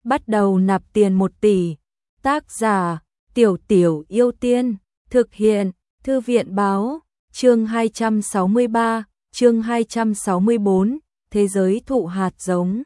bắt đầu nạp tiền 1 tỷ. Tác giả, Tiểu Tiểu Yêu Tiên, thực hiện, Thư viện báo, chương 263, chương 264, thế giới thụ hạt giống.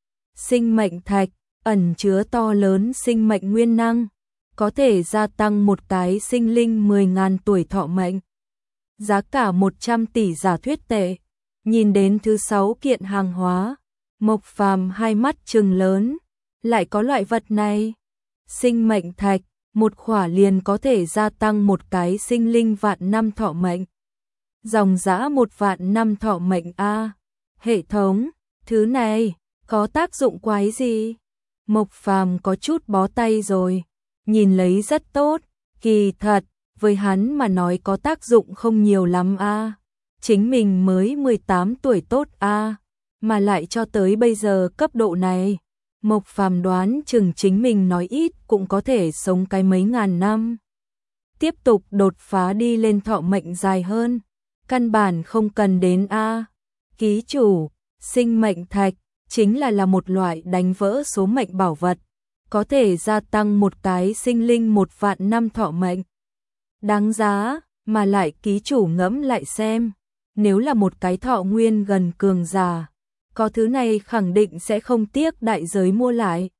Sinh mệnh thạch, ẩn chứa to lớn sinh mệnh nguyên năng, có thể gia tăng một cái sinh linh 10.000 tuổi thọ mệnh. Giá cả 100 tỷ giả thuyết tệ. Nhìn đến thứ 6 kiện hàng hóa, Mộc Phàm hai mắt trừng lớn, lại có loại vật này. Sinh mệnh thạch, một khỏa liền có thể gia tăng một cái sinh linh vạn năm thọ mệnh. Dòng dã 1 vạn năm thọ mệnh a. Hệ thống, thứ này có tác dụng quái gì? Mộc Phàm có chút bó tay rồi, nhìn lấy rất tốt, kỳ thật, với hắn mà nói có tác dụng không nhiều lắm a. Chính mình mới 18 tuổi tốt a, mà lại cho tới bây giờ cấp độ này. Mộc Phàm đoán chừng chính mình nói ít cũng có thể sống cái mấy ngàn năm. Tiếp tục đột phá đi lên thọ mệnh dài hơn, căn bản không cần đến a. Ký chủ, sinh mệnh thạch chính là một loại đánh vỡ số mệnh bảo vật, có thể gia tăng một cái sinh linh 1 vạn năm thọ mệnh. Đáng giá, mà lại ký chủ ngẫm lại xem, nếu là một cái thọ nguyên gần cường giả, có thứ này khẳng định sẽ không tiếc đại giới mua lại.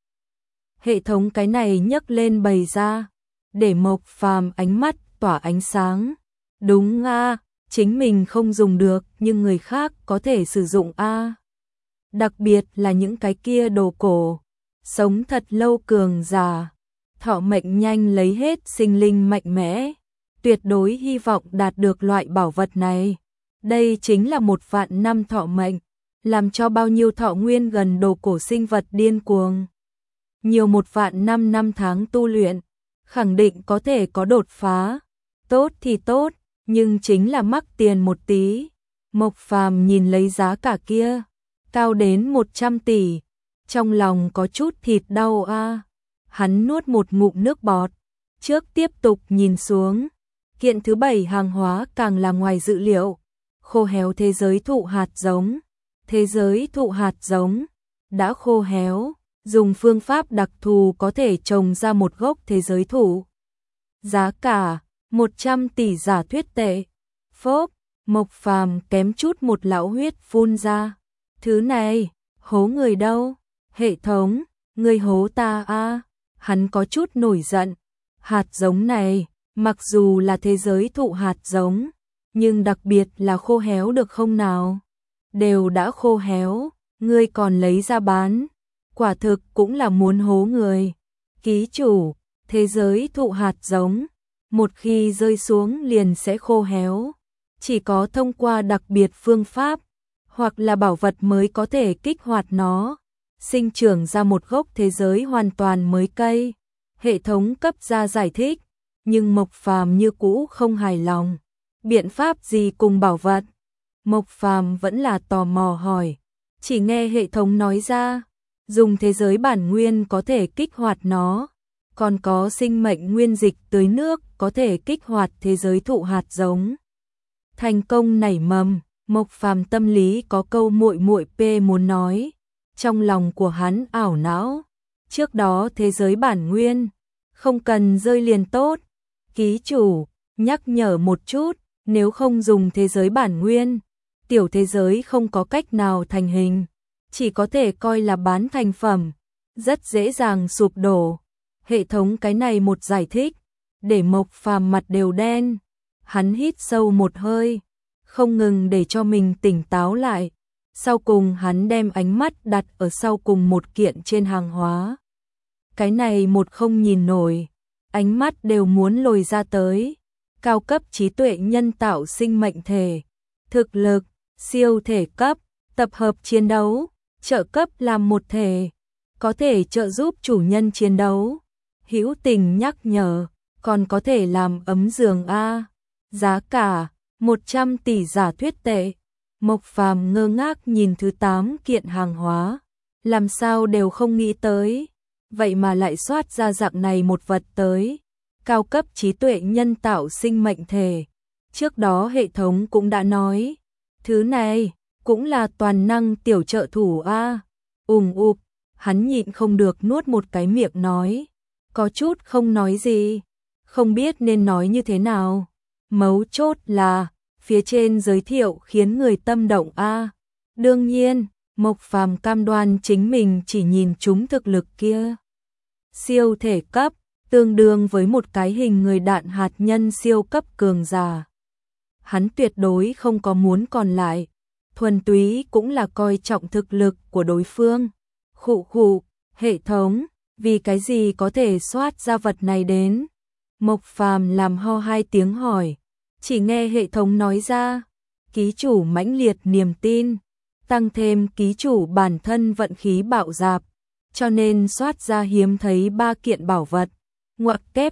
Hệ thống cái này nhấc lên bày ra, để Mộc Phàm ánh mắt tỏa ánh sáng. Đúng a, chính mình không dùng được nhưng người khác có thể sử dụng a. Đặc biệt là những cái kia đồ cổ, sống thật lâu cường giả, thọ mệnh nhanh lấy hết sinh linh mạnh mẽ, tuyệt đối hy vọng đạt được loại bảo vật này. Đây chính là 1 vạn năm thọ mệnh, làm cho bao nhiêu thọ nguyên gần đồ cổ sinh vật điên cuồng. Nhiều 1 vạn năm tháng tu luyện, khẳng định có thể có đột phá. Tốt thì tốt, nhưng chính là mắc tiền một tí. Mộc Phàm nhìn lấy giá cả kia, cao đến 100 tỷ, trong lòng có chút thịt đau a. Hắn nuốt một ngụm nước bọt, trước tiếp tục nhìn xuống. Kiện thứ 7 hàng hóa càng là ngoài dự liệu. Khô héo thế giới thụ hạt giống. Thế giới thụ hạt giống đã khô héo, dùng phương pháp đặc thù có thể trồng ra một gốc thế giới thụ. Giá cả 100 tỷ giả thuyết tệ. Phốp, Mộc Phàm kém chút một lão huyết phun ra. Thứ này, hố người đâu? Hệ thống, người hố ta a. Hắn có chút nổi giận. Hạt giống này, mặc dù là thế giới thụ hạt giống, nhưng đặc biệt là khô héo được không nào? Đều đã khô héo, ngươi còn lấy ra bán, quả thực cũng là muốn hố người. Ký chủ, thế giới thụ hạt giống, một khi rơi xuống liền sẽ khô héo, chỉ có thông qua đặc biệt phương pháp, hoặc là bảo vật mới có thể kích hoạt nó, sinh trưởng ra một gốc thế giới hoàn toàn mới cây. Hệ thống cấp ra giải thích, nhưng Mộc Phàm như cũ không hài lòng. Biện pháp gì cùng bảo vật? Mộc Phàm vẫn là tò mò hỏi, chỉ nghe hệ thống nói ra, dùng thế giới bản nguyên có thể kích hoạt nó, còn có sinh mệnh nguyên dịch tưới nước có thể kích hoạt thế giới thụ hạt giống. Thành công nảy mầm, Mộc Phàm tâm lý có câu muội muội p muốn nói, trong lòng của hắn ảo não. Trước đó thế giới bản nguyên, không cần rơi liền tốt. Ký chủ, nhắc nhở một chút, nếu không dùng thế giới bản nguyên, tiểu thế giới không có cách nào thành hình, chỉ có thể coi là bán thành phẩm, rất dễ dàng sụp đổ. Hệ thống cái này một giải thích, để Mộc Phàm mặt đều đen. Hắn hít sâu một hơi, không ngừng để cho mình tỉnh táo lại. Sau cùng hắn đem ánh mắt đặt ở sau cùng một kiện trên hàng hóa. Cái này một không nhìn nổi, ánh mắt đều muốn lồi ra tới. Cao cấp trí tuệ nhân tạo sinh mệnh thể, thực lực, siêu thể cấp, tập hợp chiến đấu, trợ cấp làm một thể, có thể trợ giúp chủ nhân chiến đấu, hữu tình nhắc nhở, còn có thể làm ấm giường a. Giá cả 100 tỷ giả thuyết tệ. Mộc Phàm ngơ ngác nhìn thứ 8 kiện hàng hóa, làm sao đều không nghĩ tới, vậy mà lại soát ra dạng này một vật tới. Cao cấp trí tuệ nhân tạo sinh mệnh thể. Trước đó hệ thống cũng đã nói, thứ này cũng là toàn năng tiểu trợ thủ a. Hắn nhịn không được nuốt một cái miệng nói, có chút không nói gì, không biết nên nói như thế nào. Mấu chốt là, phía trên giới thiệu khiến người tâm động a. Đương nhiên, Mộc Phàm cam đoan chính mình chỉ nhìn trúng thực lực kia. Siêu thể cấp, tương đương với một cái hình người đạn hạt nhân siêu cấp cường giả. Hắn tuyệt đối không có muốn còn lại, thuần túy cũng là coi trọng thực lực của đối phương. Khụ khụ, hệ thống, vì cái gì có thể soát ra vật này đến? Mộc Phàm làm ho hai tiếng hỏi, chỉ nghe hệ thống nói ra, ký chủ mãnh liệt niềm tin, tăng thêm ký chủ bản thân vận khí bạo dạp, cho nên soát ra hiếm thấy 3 kiện bảo vật. Ngoặc kép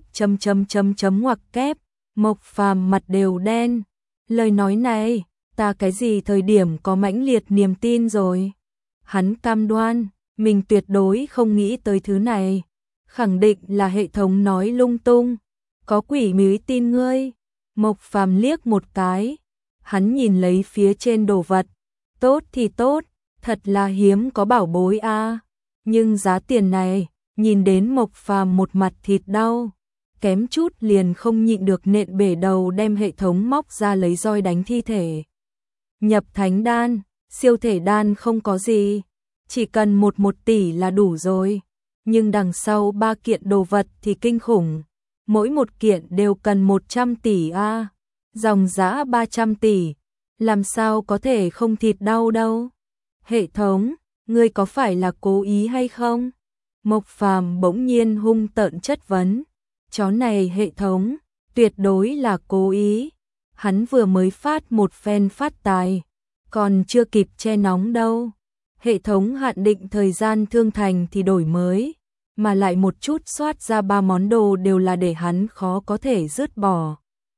ngoặc kép, Mộc Phàm mặt đều đen. Lời nói này, ta cái gì thời điểm có mãnh liệt niềm tin rồi? Hắn cam đoan, mình tuyệt đối không nghĩ tới thứ này, khẳng định là hệ thống nói lung tung, có quỷ mới tin ngươi. Mộc Phàm liếc một cái, hắn nhìn lấy phía trên đồ vật, tốt thì tốt, thật là hiếm có bảo bối a, nhưng giá tiền này, nhìn đến Mộc Phàm một mặt thịt đau, kém chút liền không nhịn được nện bể đầu đem hệ thống móc ra lấy roi đánh thi thể. Nhập thánh đan, siêu thể đan không có gì, chỉ cần 1 tỷ là đủ rồi, nhưng đằng sau 3 kiện đồ vật thì kinh khủng, mỗi một kiện đều cần 100 tỷ a, dòng giá 300 tỷ, làm sao có thể không thịt đau đâu. Hệ thống, ngươi có phải là cố ý hay không? Mộc Phàm bỗng nhiên hung tợn chất vấn. Chó này hệ thống, tuyệt đối là cố ý. Hắn vừa mới phát một phen phát tài, còn chưa kịp che nóng đâu. Hệ thống hạn định thời gian thương thành thì đổi mới, mà lại một chút soát ra 3 món đồ đều là để hắn khó có thể dứt bỏ.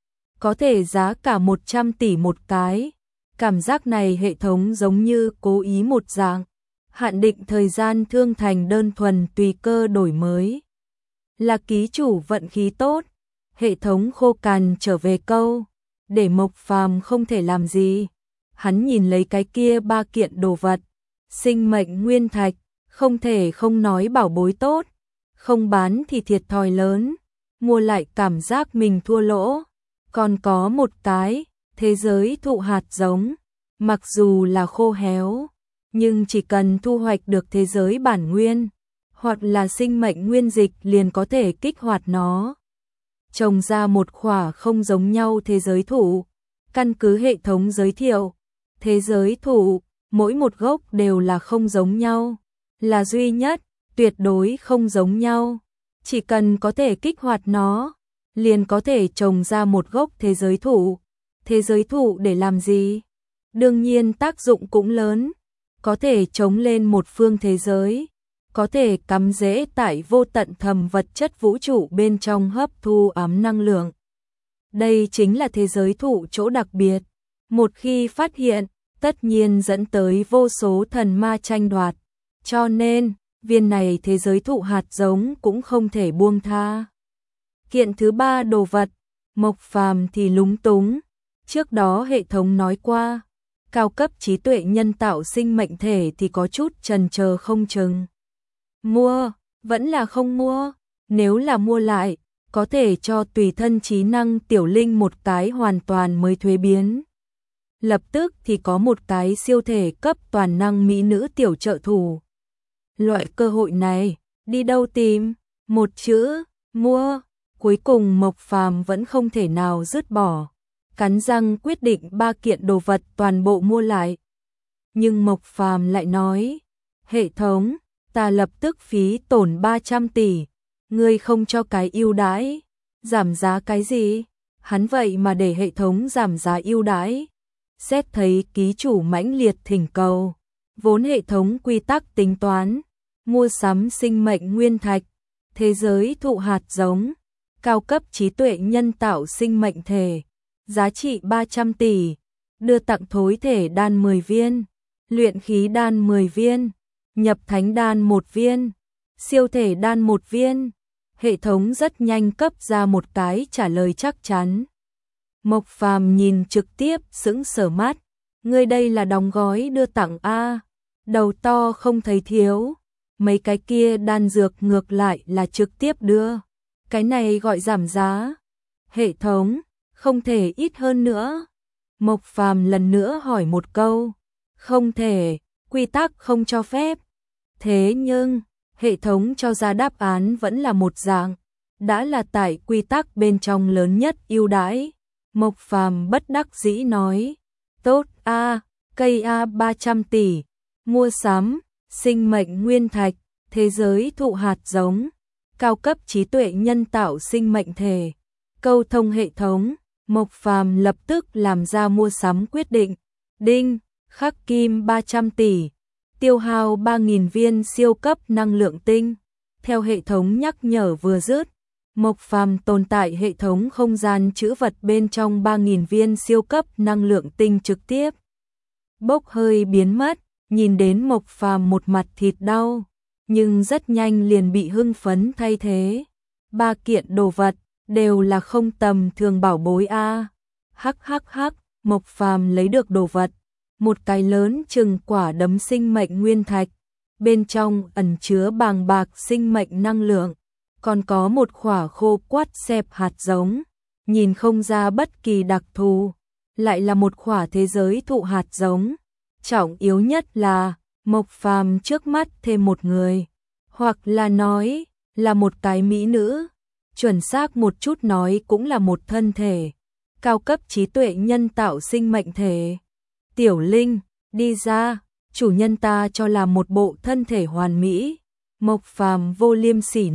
Có thể giá cả 100 tỷ một cái. Cảm giác này hệ thống giống như cố ý một dạng. Hạn định thời gian thương thành đơn thuần tùy cơ đổi mới. Là ký chủ vận khí tốt. Hệ thống khô cằn trở về câu, để Mộc Phàm không thể làm gì. Hắn nhìn lấy cái kia 3 kiện đồ vật, sinh mệnh nguyên thạch, không thể không nói bảo bối tốt, không bán thì thiệt thòi lớn, mua lại cảm giác mình thua lỗ. Còn có một cái, thế giới thụ hạt giống, mặc dù là khô héo, nhưng chỉ cần thu hoạch được thế giới bản nguyên, hoặc là sinh mệnh nguyên dịch liền có thể kích hoạt nó. Trồng ra một khỏa không giống nhau thế giới thụ, căn cứ hệ thống giới thiệu, thế giới thụ, mỗi một gốc đều là không giống nhau, là duy nhất, tuyệt đối không giống nhau. Chỉ cần có thể kích hoạt nó, liền có thể trồng ra một gốc thế giới thụ. Thế giới thụ để làm gì? Đương nhiên tác dụng cũng lớn, có thể chống lên một phương thế giới, có thể cắm rễ tại vô tận thầm vật chất vũ trụ bên trong hấp thu ám năng lượng. Đây chính là thế giới thụ chỗ đặc biệt, một khi phát hiện, tất nhiên dẫn tới vô số thần ma tranh đoạt, cho nên, viên này thế giới thụ hạt giống cũng không thể buông tha. Kiện thứ 3 đồ vật, Mộc Phàm thì lúng túng, trước đó hệ thống nói qua, cao cấp trí tuệ nhân tạo sinh mệnh thể thì có chút chần chờ không chừng. Mua, vẫn là không mua, nếu là mua lại, có thể cho tùy thân trí năng tiểu linh một cái hoàn toàn mới thuế biến. Lập tức thì có một cái siêu thể cấp toàn năng mỹ nữ tiểu trợ thủ. Loại cơ hội này, đi đâu tìm? Một chữ, mua. Cuối cùng Mộc Phàm vẫn không thể nào dứt bỏ, cắn răng quyết định 3 kiện đồ vật toàn bộ mua lại. Nhưng Mộc Phàm lại nói, hệ thống, ta lập tức phí tổn 300 tỷ, ngươi không cho cái ưu đãi, giảm giá cái gì? Hắn vậy mà để hệ thống giảm giá ưu đãi. Xét thấy ký chủ mãnh liệt thỉnh cầu, vốn hệ thống quy tắc tính toán, mua sắm sinh mệnh nguyên thạch, thế giới thụ hạt giống, cao cấp trí tuệ nhân tạo sinh mệnh thể, giá trị 300 tỷ, đưa tặng thối thể đan 10 viên, luyện khí đan 10 viên, nhập thánh đan 1 viên, siêu thể đan 1 viên. Hệ thống rất nhanh cấp ra một cái trả lời chắc chắn. Mộc Phàm nhìn trực tiếp sững sờ mắt, ngươi đây là đóng gói đưa tặng a, đầu to không thấy thiếu. mấy cái kia đan dược ngược lại là trực tiếp đưa. Cái này gọi giảm giá. Hệ thống, không thể ít hơn nữa. Mộc Phàm lần nữa hỏi một câu. Không thể, quy tắc không cho phép. Thế nhưng, hệ thống cho ra đáp án vẫn là một dạng. Đã là tại quy tắc bên trong lớn nhất ưu đãi. Mộc Phàm bất đắc dĩ nói. Tốt a, cây A 300 tỷ. Mua sắm, sinh mệnh nguyên thạch, thế giới thụ hạt giống, cao cấp trí tuệ nhân tạo sinh mệnh thể, câu thông hệ thống. Mộc Phàm lập tức làm ra mua sắm quyết định. Đinh, khắc kim 300 tỷ, tiêu hao 3.000 viên siêu cấp năng lượng tinh. Theo hệ thống nhắc nhở vừa dứt, Mộc Phàm tồn tại hệ thống không gian trữ vật bên trong 3.000 viên siêu cấp năng lượng tinh trực tiếp bốc hơi biến mất. Nhìn đến Mộc Phàm một mặt thịt đau, nhưng rất nhanh liền bị hưng phấn thay thế. 3 kiện đồ vật đều là không tầm thường bảo bối a. Hắc hắc hắc, Mộc Phàm lấy được đồ vật, một cái lớn chừng quả đấm sinh mệnh nguyên thạch, bên trong ẩn chứa bàng bạc sinh mệnh năng lượng, còn có một quả khô quắt xẹp hạt giống, nhìn không ra bất kỳ đặc thù, lại là một quả thế giới thụ hạt giống. Trọng yếu nhất là Mộc Phàm trước mắt thêm một người, hoặc là nói là một cái mỹ nữ, chuẩn xác một chút nói cũng là một thân thể, cao cấp trí tuệ nhân tạo sinh mệnh thể. Tiểu Linh, đi ra, chủ nhân ta cho là một bộ thân thể hoàn mỹ. Mộc Phàm vô liêm sỉ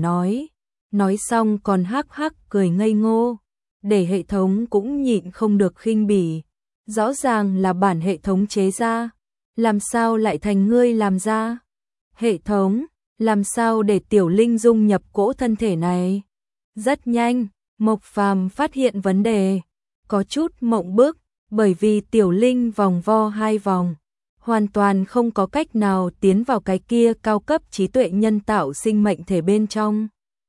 nói xong còn hắc hắc cười ngây ngô, để hệ thống cũng nhịn không được khinh bỉ. Rõ ràng là bản hệ thống chế ra, làm sao lại thành ngươi làm ra? Hệ thống, làm sao để Tiểu Linh dung nhập cỗ thân thể này? Rất nhanh, Mộc Phàm phát hiện vấn đề, có chút mộng bức, bởi vì Tiểu Linh vòng vo 2 vòng, hoàn toàn không có cách nào tiến vào cái kia cao cấp trí tuệ nhân tạo sinh mệnh thể bên trong.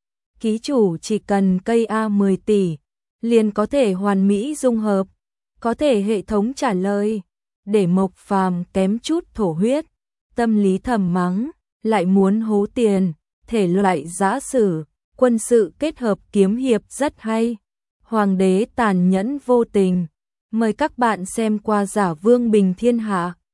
Ký chủ chỉ cần cây A 10 tỷ, liền có thể hoàn mỹ dung hợp. Có thể hệ thống trả lời, để Mộc Phàm kém chút thổ huyết, tâm lý thầm mắng, lại muốn hố tiền, thể loại giã sử, quân sự kết hợp kiếm hiệp rất hay. Hoàng đế tàn nhẫn vô tình. Mời các bạn xem qua Giả Vương Bình Thiên Hạ.